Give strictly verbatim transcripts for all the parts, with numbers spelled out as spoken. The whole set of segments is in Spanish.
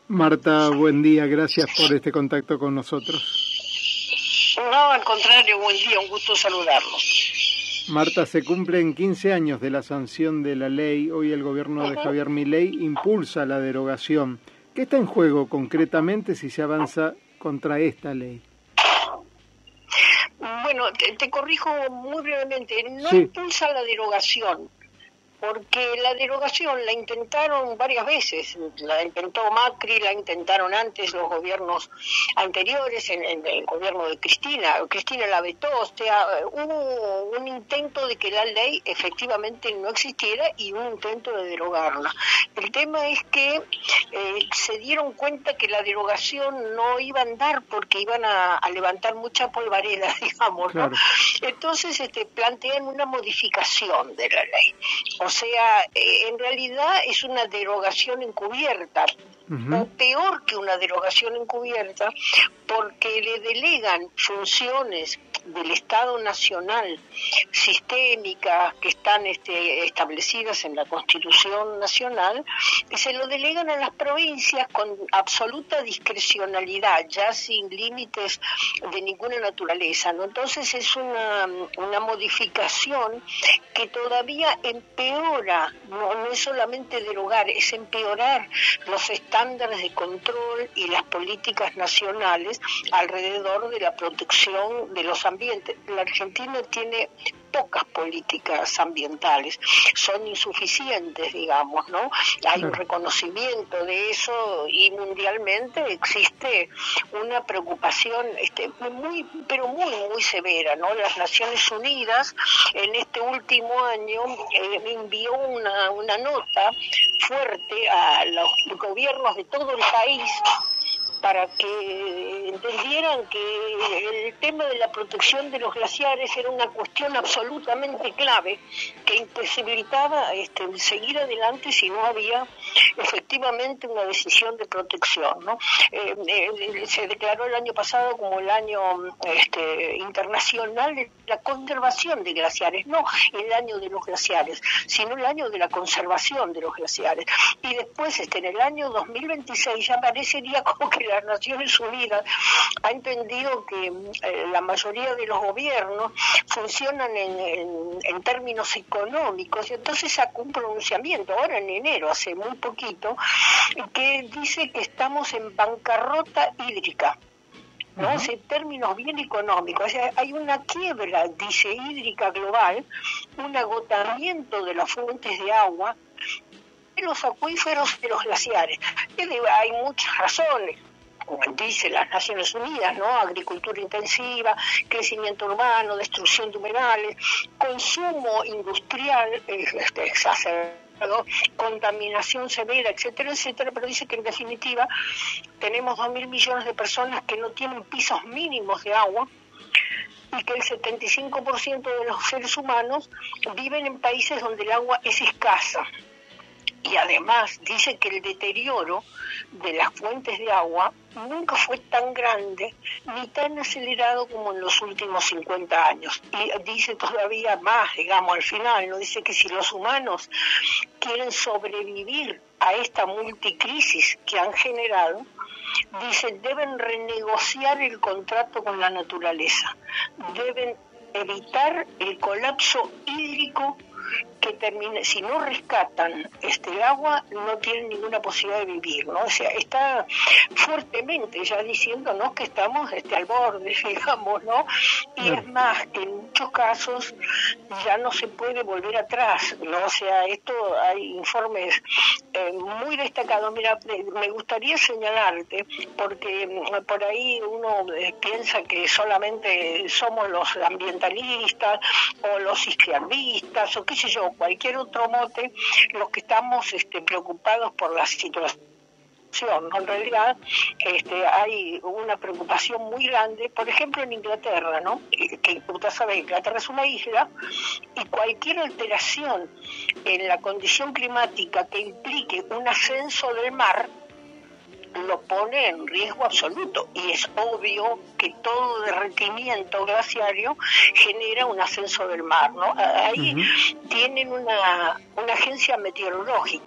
Marta, buen día, gracias por este contacto con nosotros. No, al contrario, buen día, un gusto saludarlos. Marta, se cumplen quince años de la sanción de la ley. Hoy el gobierno uh-huh. de Javier Milei impulsa la derogación. ¿Qué está en juego concretamente si se avanza contra esta ley? Bueno, te, te corrijo muy brevemente, no sí. impulsa la derogación, porque la derogación la intentaron varias veces, la intentó Macri, la intentaron antes los gobiernos anteriores, en, en el gobierno de Cristina, Cristina la vetó, o sea, hubo un intento de que la ley efectivamente no existiera y un intento de derogarla. El tema es que eh, se dieron cuenta que la derogación no iba a andar porque iban a, a levantar mucha polvareda, digamos, ¿no? Claro. Entonces este, plantean una modificación de la ley. O sea, eh, en realidad es una derogación encubierta, uh-huh. o peor que una derogación encubierta, porque le delegan funciones del Estado Nacional sistémicas que están este, establecidas en la Constitución Nacional, y se lo delegan a las provincias con absoluta discrecionalidad, ya sin límites de ninguna naturaleza, ¿no? Entonces es una, una modificación que todavía empeora, no, no es solamente derogar, es empeorar los estándares de control y las políticas nacionales alrededor de la protección de los ambientes. La Argentina tiene pocas políticas ambientales, son insuficientes, digamos, ¿no? Hay un reconocimiento de eso y mundialmente existe una preocupación este, muy, pero muy, muy severa, ¿no? Las Naciones Unidas en este último año eh, envió una, una nota fuerte a los gobiernos de todo el país para que entendieran que el tema de la protección de los glaciares era una cuestión absolutamente clave que imposibilitaba este, seguir adelante si no había efectivamente una decisión de protección, ¿no? Eh, eh, se declaró el año pasado como el año este, internacional de la conservación de glaciares, no el año de los glaciares, sino el año de la conservación de los glaciares. Y después, este, en el año dos mil veintiséis, ya parecería como que las Naciones Unidas ha entendido que eh, la mayoría de los gobiernos funcionan en, en, en términos económicos, y entonces sacó un pronunciamiento ahora en enero, hace muy poquito, que dice que estamos en bancarrota hídrica, ¿no? Uh-huh. En términos bien económicos, o sea, hay una quiebra, dice, hídrica global, un agotamiento de las fuentes de agua, de los acuíferos, de los glaciares. Hay muchas razones, como dice las Naciones Unidas, ¿no? Agricultura intensiva, crecimiento urbano, destrucción de humedales, consumo industrial este, exacerbado, contaminación severa, etcétera, etcétera, pero dice que en definitiva tenemos dos mil millones de personas que no tienen pisos mínimos de agua y que el setenta y cinco por ciento de los seres humanos viven en países donde el agua es escasa. Y además dice que el deterioro de las fuentes de agua nunca fue tan grande ni tan acelerado como en los últimos cincuenta años. Y dice todavía más, digamos, al final, ¿no? Dice que si los humanos quieren sobrevivir a esta multicrisis que han generado, dice, deben renegociar el contrato con la naturaleza, deben evitar el colapso hídrico que termine, si no rescatan este agua, no tienen ninguna posibilidad de vivir, ¿no? O sea, está fuertemente ya diciéndonos que estamos este, al borde, digamos, ¿no? Y es más, que en muchos casos ya no se puede volver atrás, ¿no? O sea, esto hay informes eh, muy destacados. Mira, me gustaría señalarte, porque por ahí uno eh, piensa que solamente somos los ambientalistas o los izquierdistas o qué sé yo, cualquier otro mote, los que estamos este, preocupados por la situación. ¿no? En realidad este, hay una preocupación muy grande, por ejemplo en Inglaterra, ¿no? Que usted sabe, Inglaterra es una isla y cualquier alteración en la condición climática que implique un ascenso del mar lo pone en riesgo absoluto, y es obvio que todo derretimiento glaciario genera un ascenso del mar, ¿no? Ahí uh-huh. tienen una, una agencia meteorológica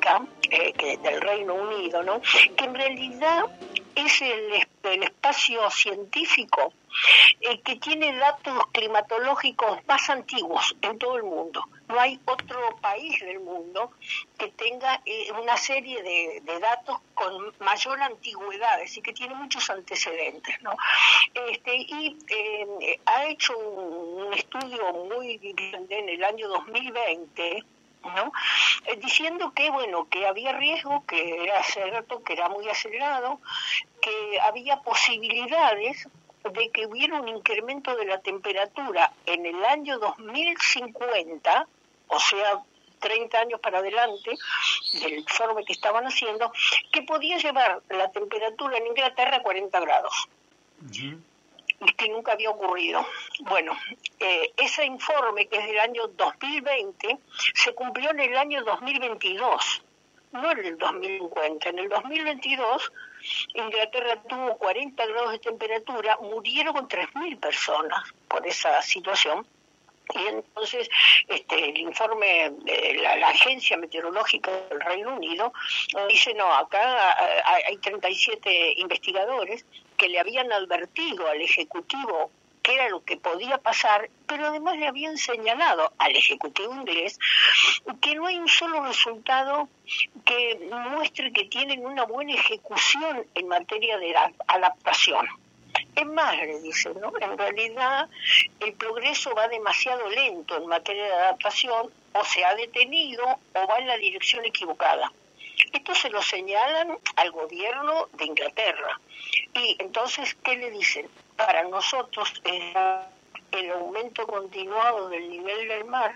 eh, que, del Reino Unido, ¿no? Que en realidad es el, el espacio científico eh, que tiene datos climatológicos más antiguos en todo el mundo. No hay otro país del mundo que tenga eh, una serie de, de datos con mayor antigüedad, es decir, que tiene muchos antecedentes, ¿no? Este, y eh, ha hecho un, un estudio muy grande en el año dos mil veinte, ¿no? Eh, diciendo que bueno, que había riesgo, que era cierto, que era muy acelerado, que había posibilidades de que hubiera un incremento de la temperatura en el año dos mil cincuenta, o sea, treinta años para adelante del informe que estaban haciendo, que podía llevar la temperatura en Inglaterra a cuarenta grados. Uh-huh. Que nunca había ocurrido. Bueno, eh, ese informe, que es del año dos mil veinte, se cumplió en el año dos mil veintidós, no en el dos mil cincuenta. En el dos mil veintidós, Inglaterra tuvo cuarenta grados de temperatura, murieron tres mil personas por esa situación. Y entonces este, el informe de la, la Agencia Meteorológica del Reino Unido dice, no, acá hay treinta y siete investigadores que le habían advertido al Ejecutivo qué era lo que podía pasar, pero además le habían señalado al Ejecutivo inglés que no hay un solo resultado que muestre que tienen una buena ejecución en materia de adaptación. Es más, le dicen, ¿no? En realidad el progreso va demasiado lento en materia de adaptación, o se ha detenido o va en la dirección equivocada. Esto se lo señalan al gobierno de Inglaterra. Y entonces, ¿qué le dicen? Para nosotros eh, el aumento continuado del nivel del mar,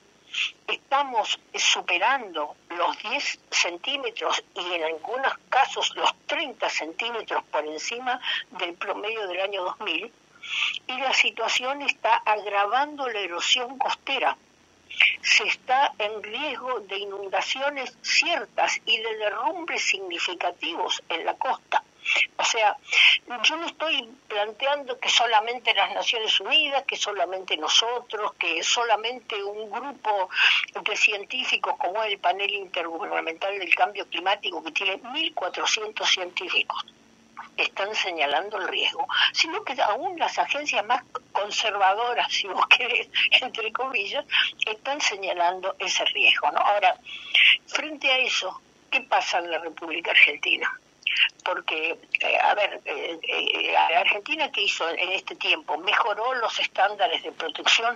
estamos superando los diez centímetros y en algunos casos los treinta centímetros por encima del promedio del año dos mil, y la situación está agravando la erosión costera. Se está en riesgo de inundaciones ciertas y de derrumbes significativos en la costa. O sea, yo no estoy planteando que solamente las Naciones Unidas, que solamente nosotros, que solamente un grupo de científicos como el Panel Intergubernamental del Cambio Climático, que tiene mil cuatrocientos científicos, están señalando el riesgo, sino que aún las agencias más conservadoras, si vos querés, entre comillas, están señalando ese riesgo, ¿no? Ahora, frente a eso, ¿qué pasa en la República Argentina? Porque, eh, a ver, eh, eh, Argentina, ¿qué hizo en este tiempo? Mejoró los estándares de protección,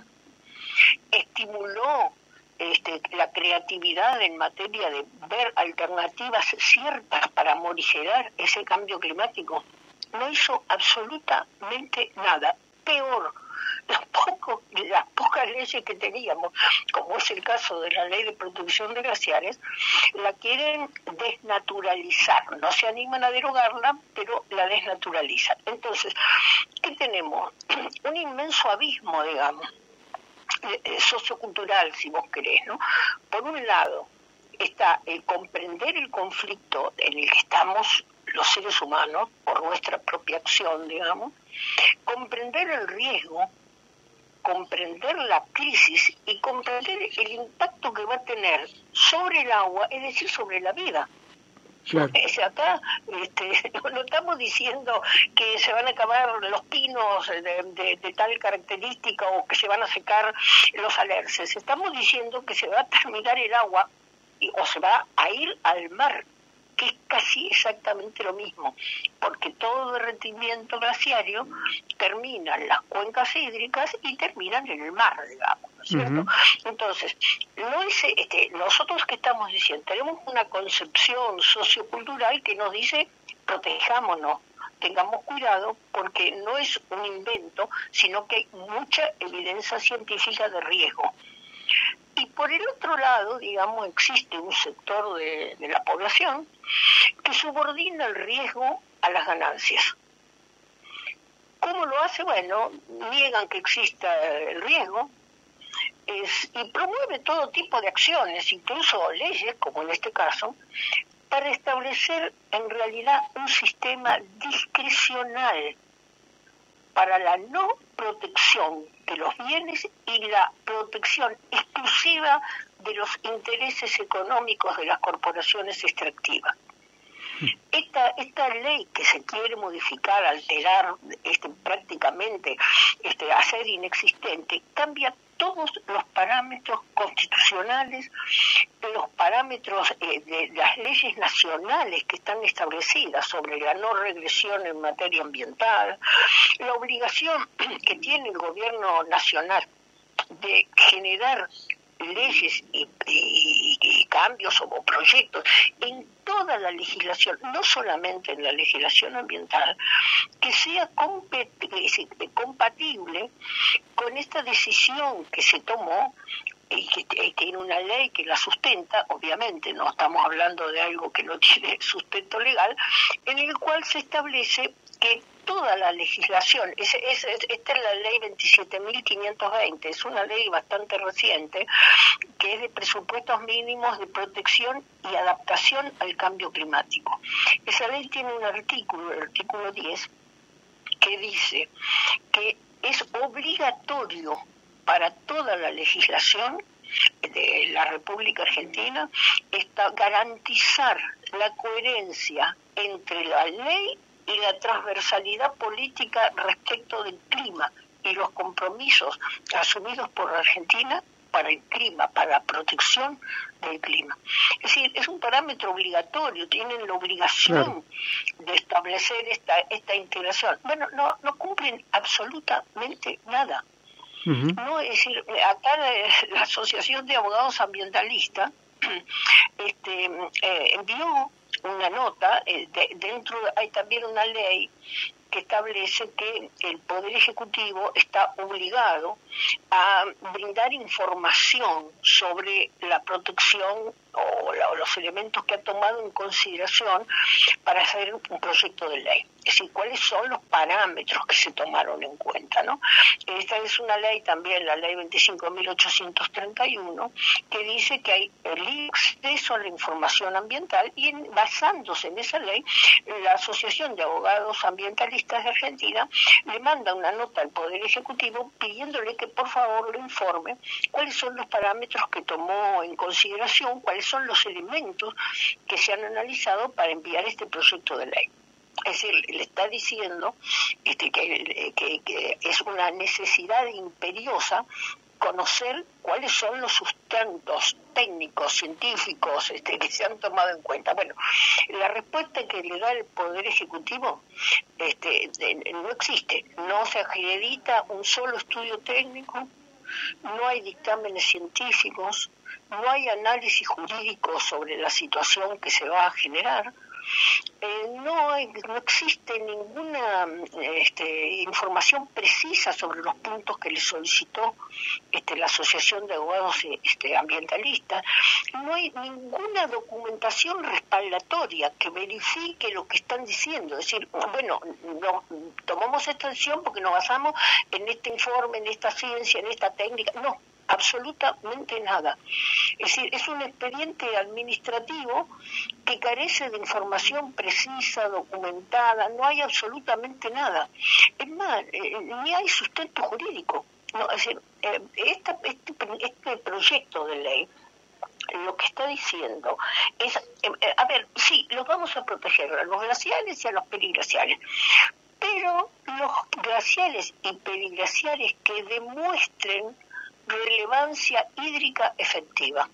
estimuló este, la creatividad en materia de ver alternativas ciertas para morigerar ese cambio climático. No hizo absolutamente nada. Peor, los pocos, las pocas leyes que teníamos, como es el caso de la Ley de Protección de Glaciares, la quieren desnaturalizar. No se animan a derogarla, pero la desnaturalizan. Entonces, ¿qué tenemos? Un inmenso abismo, digamos, sociocultural, si vos querés, ¿no? Por un lado está el comprender el conflicto en el que estamos los seres humanos por nuestra propia acción, digamos, comprender el riesgo, comprender la crisis y comprender el impacto que va a tener sobre el agua, es decir, sobre la vida. Claro. Es acá este, no estamos diciendo que se van a acabar los pinos de, de, de tal característica o que se van a secar los alerces. Estamos diciendo que se va a terminar el agua y, o se va a ir al mar, que es casi exactamente lo mismo, porque todo derretimiento glaciario termina en las cuencas hídricas y terminan en el mar, digamos, ¿no es cierto? Uh-huh. Entonces, no es, este, nosotros que estamos diciendo, tenemos una concepción sociocultural que nos dice, protejámonos, tengamos cuidado, porque no es un invento, sino que hay mucha evidencia científica de riesgo. Y por el otro lado, digamos, existe un sector de, de la población que subordina el riesgo a las ganancias. ¿Cómo lo hace? Bueno, niegan que exista el riesgo es, y promueve todo tipo de acciones, incluso leyes, como en este caso, para establecer en realidad un sistema discrecional para la no protección de los bienes y la protección exclusiva de los intereses económicos de las corporaciones extractivas. Esta, esta ley que se quiere modificar, alterar, este, prácticamente este, hacer inexistente, cambia todos los parámetros constitucionales, los parámetros eh, de las leyes nacionales que están establecidas sobre la no regresión en materia ambiental, la obligación que tiene el gobierno nacional de generar leyes y, y, y cambios o proyectos en toda la legislación, no solamente en la legislación ambiental, que sea compatible con esta decisión que se tomó y que tiene una ley que la sustenta, obviamente no estamos hablando de algo que no tiene sustento legal, en el cual se establece que toda la legislación, es, es, esta es la ley veintisiete mil quinientos veinte, es una ley bastante reciente, que es de presupuestos mínimos de protección y adaptación al cambio climático. Esa ley tiene un artículo, el artículo diez, que dice que es obligatorio para toda la legislación de la República Argentina está garantizar la coherencia entre la ley y la transversalidad política respecto del clima y los compromisos asumidos por la Argentina para el clima, para la protección del clima. Es decir, es un parámetro obligatorio, tienen la obligación claro. de establecer esta esta integración. Bueno, no, no cumplen absolutamente nada. Uh-huh. No, es decir, acá la, la Asociación de Abogados Ambientalistas este, eh, envió una nota, eh, de, dentro hay también una ley que establece que el Poder Ejecutivo está obligado a brindar información sobre la protección o, la, o los elementos que ha tomado en consideración para hacer un proyecto de ley. Es decir, cuáles son los parámetros que se tomaron en cuenta, ¿no? Esta es una ley también, la ley veinticinco mil ochocientos treinta y uno, que dice que hay el acceso a la información ambiental y en, basándose en esa ley, la Asociación de Abogados Ambientalistas de Argentina le manda una nota al Poder Ejecutivo pidiéndole que por favor le informe cuáles son los parámetros que tomó en consideración, cuáles son los elementos que se han analizado para enviar este proyecto de ley. Es decir, le está diciendo este, que, que, que es una necesidad imperiosa conocer cuáles son los sustentos técnicos, científicos este, que se han tomado en cuenta. Bueno, la respuesta que le da el Poder Ejecutivo este, no existe. No se acredita un solo estudio técnico, no hay dictámenes científicos, no hay análisis jurídico sobre la situación que se va a generar. Eh, no, hay, no existe ninguna este, información precisa sobre los puntos que le solicitó este, la Asociación de Abogados este, Ambientalistas. No hay ninguna documentación respaldatoria que verifique lo que están diciendo. Es decir, bueno, no, tomamos esta decisión porque nos basamos en este informe, en esta ciencia, en esta técnica. No, absolutamente nada. Es decir, es un expediente administrativo que carece de información precisa, documentada, no hay absolutamente nada. Es más, eh, ni hay sustento jurídico. No, es decir, eh, esta, este, este proyecto de ley lo que está diciendo es, eh, a ver, sí, los vamos a proteger a los glaciares y a los periglaciares, pero los glaciares y periglaciares que demuestren relevancia hídrica efectiva,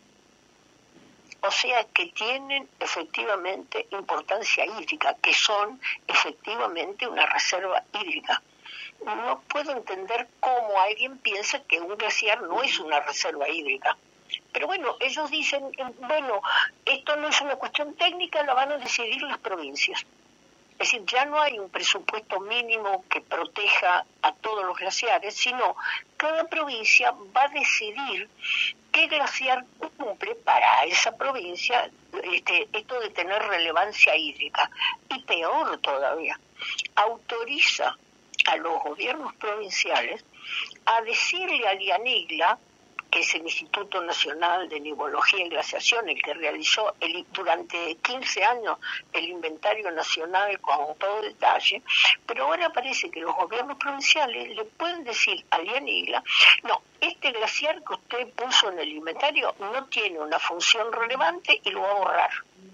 o sea que tienen efectivamente importancia hídrica, que son efectivamente una reserva hídrica. No puedo entender cómo alguien piensa que un glaciar no es una reserva hídrica. Pero bueno, ellos dicen, bueno, esto no es una cuestión técnica, la van a decidir las provincias. Es decir, ya no hay un presupuesto mínimo que proteja a todos los glaciares, sino cada provincia va a decidir qué glaciar cumple para esa provincia este, esto de tener relevancia hídrica. Y peor todavía, autoriza a los gobiernos provinciales a decirle al IANIGLA que es el Instituto Nacional de Nivología y Glaciación, el que realizó el, durante quince años el inventario nacional con todo detalle, pero ahora parece que los gobiernos provinciales le pueden decir a Lian Igla, no, este glaciar que usted puso en el inventario no tiene una función relevante y lo va a borrar.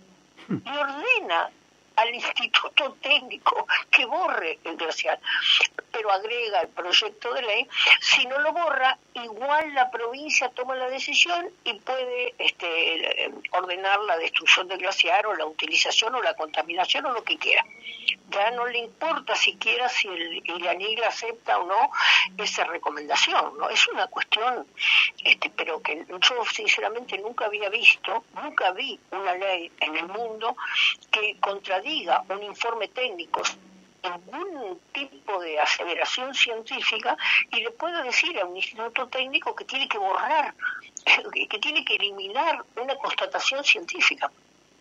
Y ordena al Instituto Técnico que borre el glaciar, pero agrega el proyecto de ley, si no lo borra, igual la provincia toma la decisión y puede este, ordenar la destrucción del glaciar o la utilización o la contaminación o lo que quiera. Ya no le importa siquiera si el Lian Igla acepta o no esa recomendación, ¿no? Es una cuestión, este, pero que yo sinceramente nunca había visto, nunca vi una ley en el mundo que contradiga un informe técnico, ningún tipo de aseveración científica, y le puedo decir a un instituto técnico que tiene que borrar, que tiene que eliminar una constatación científica.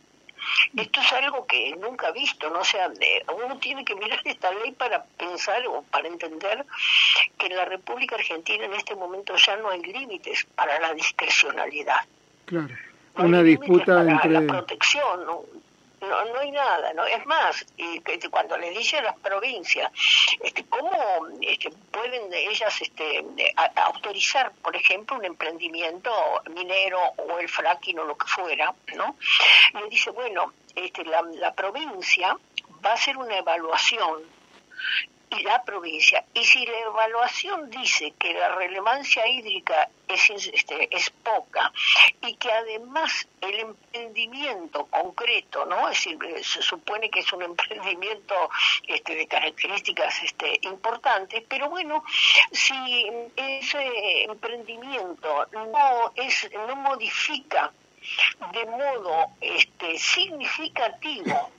Esto es algo que nunca he visto, ¿no? O sea, uno tiene que mirar esta ley para pensar o para entender que en la República Argentina en este momento ya no hay límites para la discrecionalidad. Claro, no una disputa para entre... la protección, ¿no? No, no hay nada, ¿no? Es más, y que cuando le dicen a las provincias, este, ¿cómo este, pueden ellas este, a, a autorizar, por ejemplo, un emprendimiento minero o el fracking o lo que fuera, ¿no? Le dice, bueno, este, la, la provincia va a hacer una evaluación, y la provincia, y si la evaluación dice que la relevancia hídrica es, este, es poca y que además el emprendimiento concreto, ¿no? Es decir, se supone que es un emprendimiento este, de características este, importantes, pero bueno, si ese emprendimiento no es no modifica de modo este, significativo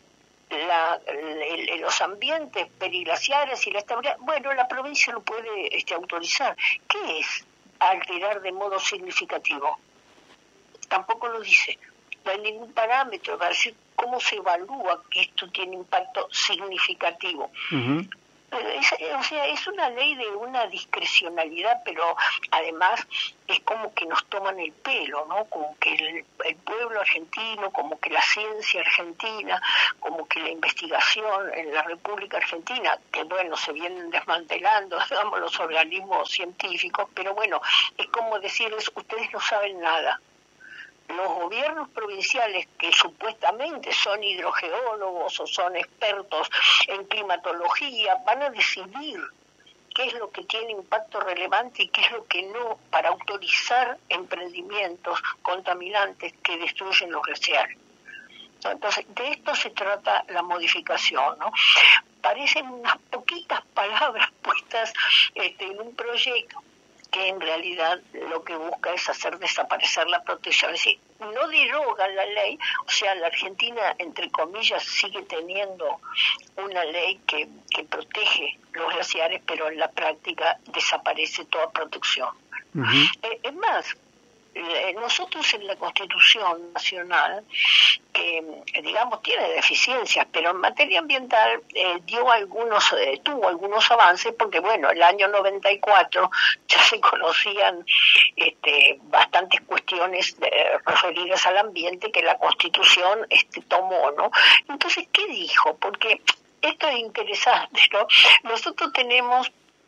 La, el, los ambientes periglaciares y la estabilidad, bueno, la provincia lo puede este, autorizar. ¿Qué es alterar de modo significativo? Tampoco lo dice. No hay ningún parámetro para decir cómo se evalúa que esto tiene impacto significativo. Uh-huh. Es, o sea, es una ley de una discrecionalidad, pero además es como que nos toman el pelo, ¿no? Como que el, el pueblo argentino, como que la ciencia argentina, como que la investigación en la República Argentina, que bueno, se vienen desmantelando, digamos, los organismos científicos, pero bueno, es como decirles, ustedes no saben nada. Los gobiernos provinciales que supuestamente son hidrogeólogos o son expertos en climatología van a decidir qué es lo que tiene impacto relevante y qué es lo que no para autorizar emprendimientos contaminantes que destruyen los glaciares. Entonces, de esto se trata la modificación, ¿no? Parecen unas poquitas palabras puestas este, en un proyecto que en realidad lo que busca es hacer desaparecer la protección, es decir, no deroga la ley, o sea, la Argentina, entre comillas, sigue teniendo una ley que, que protege los glaciares, pero en la práctica desaparece toda protección. Uh-huh. Eh, es más, eh, nosotros en la Constitución Nacional, que digamos tiene deficiencias, pero en materia ambiental eh, dio algunos, eh, tuvo algunos avances, porque bueno, el año noventa y cuatro ya se conocían este, bastantes cuestiones de, referidas al ambiente que la Constitución este, tomó, ¿no? Entonces, ¿qué dijo? Porque esto es interesante, ¿no? Nosotros tenemos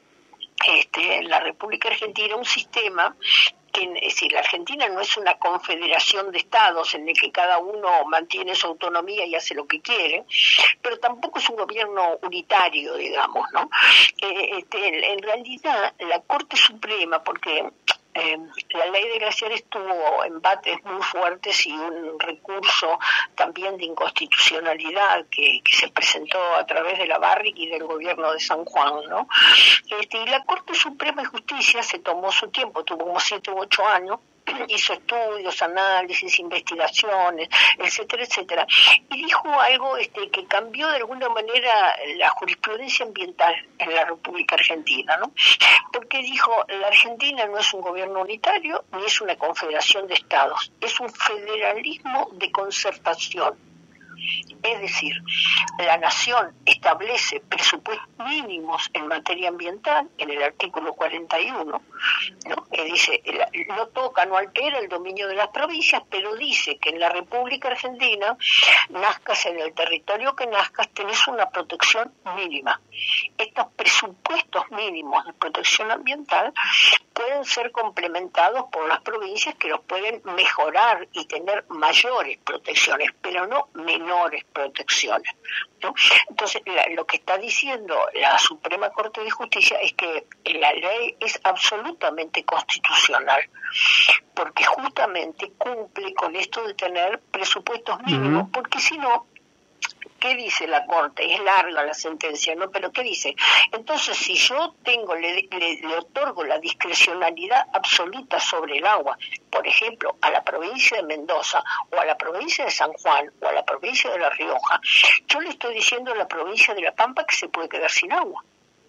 este, en la República Argentina un sistema que, es decir, la Argentina no es una confederación de estados en el que cada uno mantiene su autonomía y hace lo que quiere, pero tampoco es un gobierno unitario, digamos, ¿no? Eh, este, en realidad, la Corte Suprema, porque Eh, la ley de glaciares tuvo embates muy fuertes y un recurso también de inconstitucionalidad que, que se presentó a través de la Barrick y del gobierno de San Juan, ¿no? Este, y la Corte Suprema de Justicia se tomó su tiempo, tuvo como siete u ocho años, hizo estudios, análisis, investigaciones, etcétera, etcétera, y dijo algo este, que cambió de alguna manera la jurisprudencia ambiental en la República Argentina, ¿no? Porque dijo, la Argentina no es un gobierno unitario ni es una confederación de estados, es un federalismo de concertación. Es decir, la Nación establece presupuestos mínimos en materia ambiental, en el artículo cuarenta y uno, ¿no? Que dice, no toca, no altera el dominio de las provincias, pero dice que en la República Argentina, nazcas en el territorio que nazcas, tenés una protección mínima. Estos presupuestos mínimos de protección ambiental pueden ser complementados por las provincias, que los pueden mejorar y tener mayores protecciones, pero no menores protecciones, ¿no? Entonces, la, lo que está diciendo la Suprema Corte de Justicia es que la ley es absolutamente constitucional, porque justamente cumple con esto de tener presupuestos mínimos, uh-huh. porque si no, ¿qué dice la Corte? Es larga la sentencia, ¿no? Pero ¿qué dice? Entonces, si yo tengo, le, le, le otorgo la discrecionalidad absoluta sobre el agua, por ejemplo, a la provincia de Mendoza, o a la provincia de San Juan, o a la provincia de La Rioja, yo le estoy diciendo a la provincia de La Pampa que se puede quedar sin agua.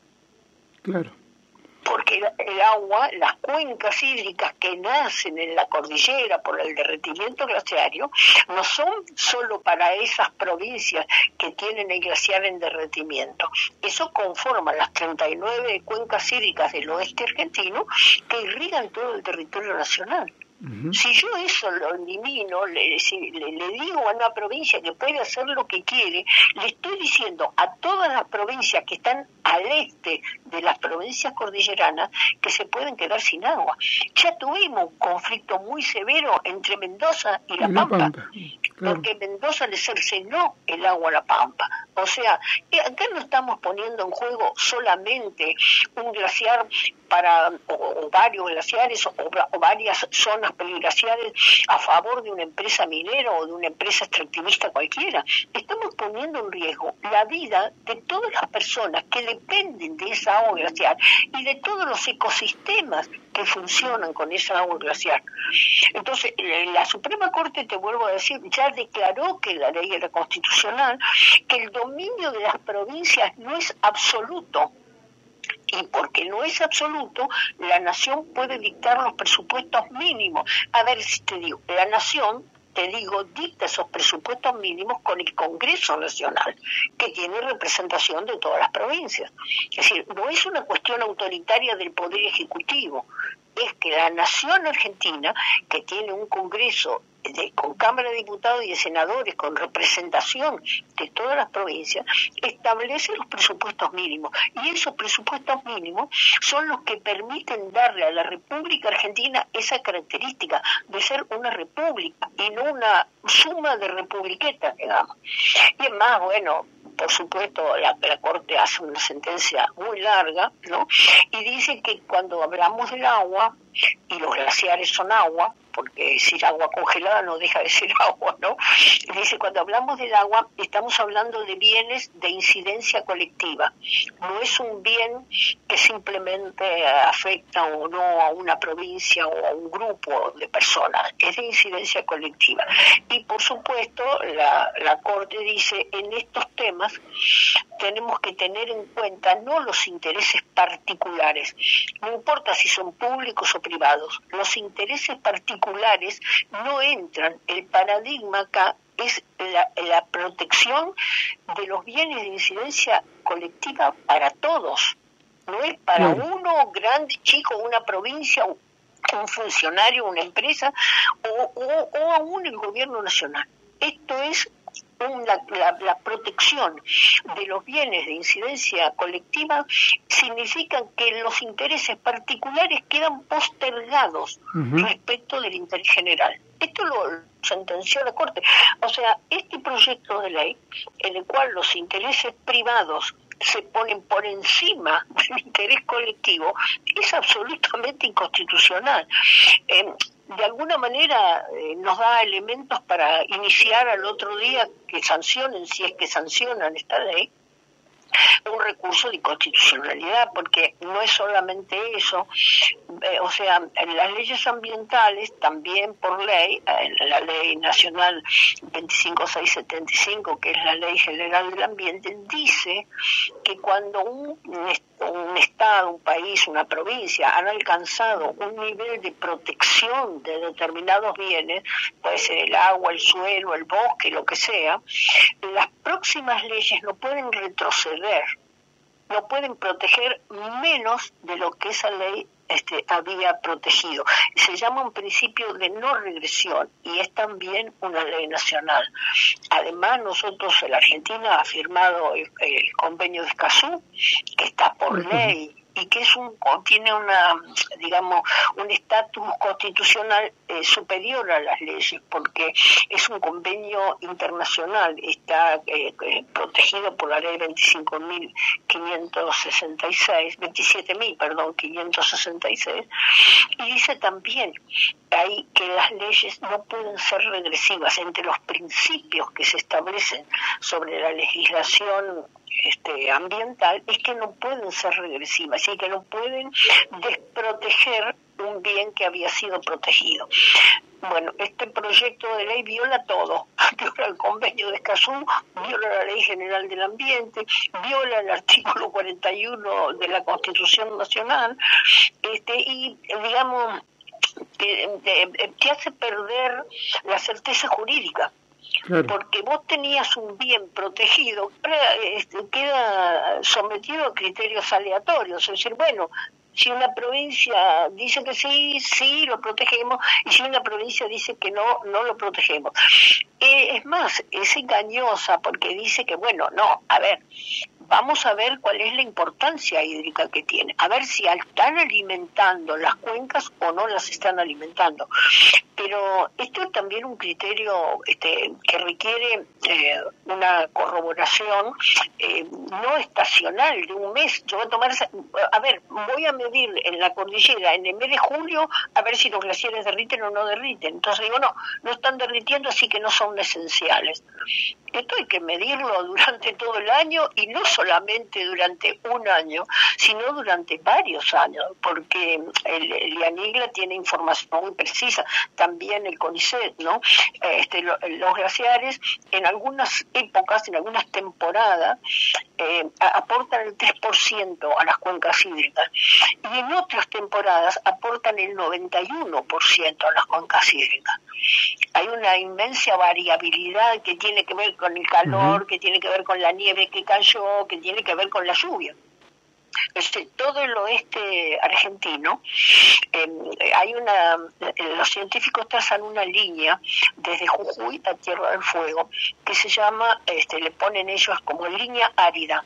Claro. Porque el, el agua, las cuencas hídricas que nacen en la cordillera por el derretimiento glaciario, no son solo para esas provincias que tienen el glaciar en derretimiento. Eso conforma las treinta y nueve cuencas hídricas del oeste argentino que irrigan todo el territorio nacional. Uh-huh. Si yo eso lo elimino, le, si, le, le digo a una provincia que puede hacer lo que quiere, le estoy diciendo a todas las provincias que están al este de las provincias cordilleranas que se pueden quedar sin agua. Ya tuvimos un conflicto muy severo entre Mendoza y La, y la Pampa, Pampa. Claro. Porque Mendoza le cercenó el agua a La Pampa. O sea, acá no estamos poniendo en juego solamente un glaciar para o, o varios glaciares o, o varias zonas peligraciales a favor de una empresa minera o de una empresa extractivista cualquiera. Estamos poniendo en riesgo la vida de todas las personas que dependen de esa agua glaciar y de todos los ecosistemas que funcionan con esa agua glaciar. Entonces, la Suprema Corte, te vuelvo a decir, ya declaró que la ley era constitucional, que el dominio de las provincias no es absoluto. Y porque no es absoluto, la Nación puede dictar los presupuestos mínimos. A ver si te digo, la Nación, te digo, dicta esos presupuestos mínimos con el Congreso Nacional, que tiene representación de todas las provincias. Es decir, no es una cuestión autoritaria del Poder Ejecutivo, es que la Nación Argentina, que tiene un Congreso de, con Cámara de Diputados y de Senadores, con representación de todas las provincias, establece los presupuestos mínimos. Y esos presupuestos mínimos son los que permiten darle a la República Argentina esa característica de ser una república y no una suma de republiquetas, digamos. Y es más, bueno, por supuesto, la, la Corte hace una sentencia muy larga, ¿no? Y dice que cuando hablamos del agua, y los glaciares son agua, porque decir agua congelada no deja de ser agua, ¿no? Dice, cuando hablamos del agua, estamos hablando de bienes de incidencia colectiva. No es un bien que simplemente afecta o no a una provincia o a un grupo de personas, es de incidencia colectiva. Y por supuesto, la, la Corte dice, en estos temas tenemos que tener en cuenta no los intereses particulares, no importa si son públicos o privados, los intereses particulares no entran. El paradigma acá es la, la protección de los bienes de incidencia colectiva para todos, no es para no. uno, grande, chico, una provincia, un funcionario, una empresa o, o, o aún el gobierno nacional. Esto es La, la, la protección de los bienes de incidencia colectiva significa que los intereses particulares quedan postergados uh-huh. respecto del interés general. Esto lo sentenció la Corte. O sea, este proyecto de ley, en el cual los intereses privados se ponen por encima del interés colectivo, es absolutamente inconstitucional. Eh, de alguna manera eh, nos da elementos para iniciar al otro día que sancionen, si es que sancionan esta ley, un recurso de inconstitucionalidad, porque no es solamente eso, eh, o sea, en las leyes ambientales también por ley, en la ley nacional veinticinco mil seiscientos setenta y cinco, que es la ley general del ambiente, dice que cuando un, un Estado, un país, una provincia han alcanzado un nivel de protección de determinados bienes, puede ser el agua, el suelo, el bosque, lo que sea, las próximas leyes no pueden retroceder, no pueden proteger menos de lo que esa ley este, había protegido. Se llama un principio de no regresión y es también una ley nacional. Además, nosotros, la Argentina ha firmado el, el convenio de Escazú, que está por ley y que es un tiene una digamos un estatus constitucional eh, superior a las leyes, porque es un convenio internacional, está eh, eh, protegido por la ley veinticinco mil quinientos sesenta y seis, veintisiete mil, perdón, quinientos sesenta y seis, y dice también ahí que las leyes no pueden ser regresivas. Entre los principios que se establecen sobre la legislación Este, ambiental es que no pueden ser regresivas y que no pueden desproteger un bien que había sido protegido. Bueno, este proyecto de ley viola todo, viola el convenio de Escazú, viola la Ley General del Ambiente, viola el artículo cuarenta y uno de la Constitución Nacional, este, y digamos te, te, te hace perder la certeza jurídica. Claro. Porque vos tenías un bien protegido, este, queda sometido a criterios aleatorios, es decir, bueno, si una provincia dice que sí, sí, lo protegemos, y si una provincia dice que no, no lo protegemos. Eh, es más, es engañosa porque dice que, bueno, no, a ver, vamos a ver cuál es la importancia hídrica que tiene, a ver si están alimentando las cuencas o no las están alimentando. Pero esto es también un criterio este, que requiere eh, una corroboración eh, no estacional de un mes. Yo voy a tomar, esa, a ver, voy a medir en la cordillera en el mes de julio a ver si los glaciares derriten o no derriten. Entonces digo, no, no están derritiendo, así que no son esenciales. Esto hay que medirlo durante todo el año y no solamente durante un año, sino durante varios años, porque el, el IANIGLA tiene información muy precisa, también el CONICET, ¿no? Este, lo, los glaciares en algunas épocas, en algunas temporadas, eh, aportan el tres por ciento a las cuencas hídricas y en otras temporadas aportan el noventa y uno por ciento a las cuencas hídricas. Hay una inmensa variabilidad que tiene que ver con el calor, uh-huh. que tiene que ver con la nieve que cayó, que tiene que ver con la lluvia. Este, todo el oeste argentino, eh, hay una, los científicos trazan una línea desde Jujuy a Tierra del Fuego que se llama, este, le ponen ellos como línea árida.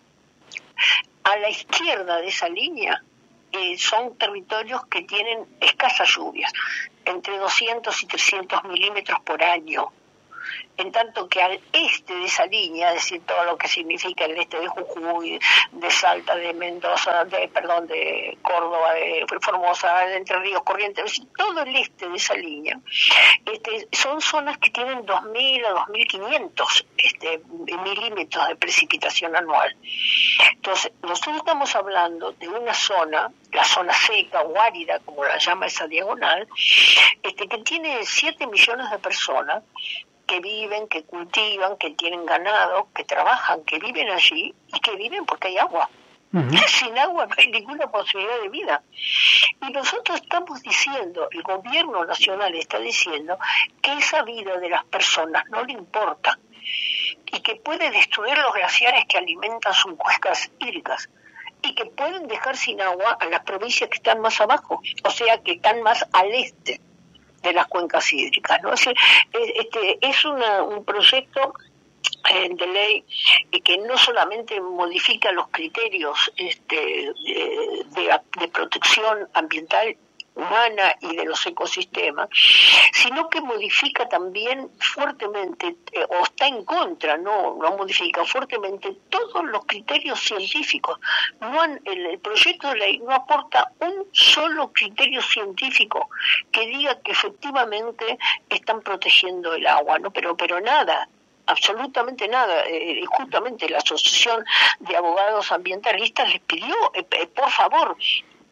A la izquierda de esa línea eh, son territorios que tienen escasas lluvias, entre doscientos y trescientos milímetros por año. En tanto que al este de esa línea, es decir, todo lo que significa el este de Jujuy, de Salta, de Mendoza, de perdón, de Córdoba, de Formosa, de Entre Ríos, Corrientes, es decir, todo el este de esa línea, este, son zonas que tienen dos mil a dos mil quinientos este, milímetros de precipitación anual. Entonces, nosotros estamos hablando de una zona, la zona seca o árida, como la llama esa diagonal, este, que tiene siete millones de personas, que viven, que cultivan, que tienen ganado, que trabajan, que viven allí y que viven porque hay agua. Uh-huh. Sin agua no hay ninguna posibilidad de vida. Y nosotros estamos diciendo, el gobierno nacional está diciendo que esa vida de las personas no le importa y que puede destruir los glaciares que alimentan sus cuencas hídricas y que pueden dejar sin agua a las provincias que están más abajo, o sea, que están más al este de las cuencas hídricas, ¿no? Es, este, es una, un proyecto eh, de ley eh, que no solamente modifica los criterios este, de, de, de protección ambiental humana y de los ecosistemas, sino que modifica también fuertemente, eh, o está en contra, no, no modifica fuertemente todos los criterios científicos. No han, el, el proyecto de ley no aporta un solo criterio científico que diga que efectivamente están protegiendo el agua, ¿no? Pero, pero nada. Absolutamente nada. Eh, justamente la Asociación de Abogados Ambientalistas les pidió, eh, eh, por favor,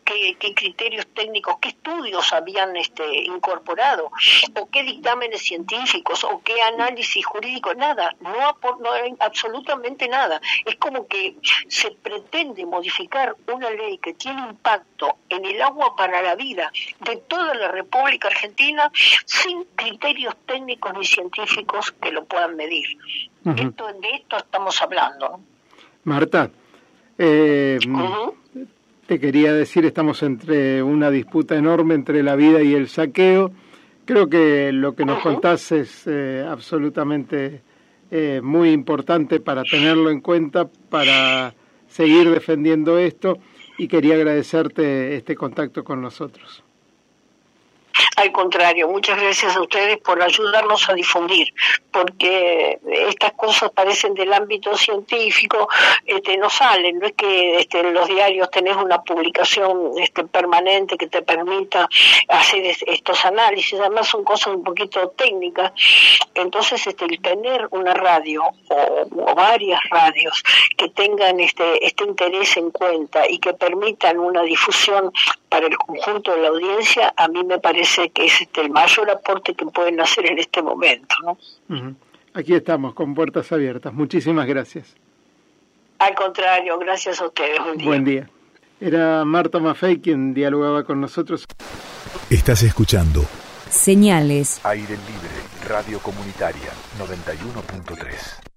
qué, qué criterios técnicos, qué estudios habían este, incorporado, o qué dictámenes científicos, o qué análisis jurídico, nada, no, no hay absolutamente nada. Es como que se pretende modificar una ley que tiene impacto en el agua para la vida de toda la República Argentina sin criterios técnicos ni científicos que lo puedan medir. Uh-huh. Esto, de esto estamos hablando, ¿no? Marta, eh, uh-huh. te quería decir, estamos entre una disputa enorme entre la vida y el saqueo. Creo que lo que nos uh-huh. contás es eh, absolutamente eh, muy importante para tenerlo en cuenta, para seguir defendiendo esto, y quería agradecerte este contacto con nosotros. Al contrario, muchas gracias a ustedes por ayudarnos a difundir, porque estas cosas parecen del ámbito científico, este, no salen, no es que este, en los diarios tenés una publicación este, permanente que te permita hacer es, estos análisis, además son cosas un poquito técnicas, entonces este, el tener una radio o, o varias radios que tengan este, este interés en cuenta y que permitan una difusión para el conjunto de la audiencia, a mí me parece que es este, el mayor aporte que pueden hacer en este momento, ¿no? Uh-huh. Aquí estamos, con puertas abiertas. Muchísimas gracias. Al contrario, gracias a ustedes. Buen día. Buen día. Era Marta Maffei quien dialogaba con nosotros. Estás escuchando Señales. Aire Libre, Radio Comunitaria, noventa y uno punto tres.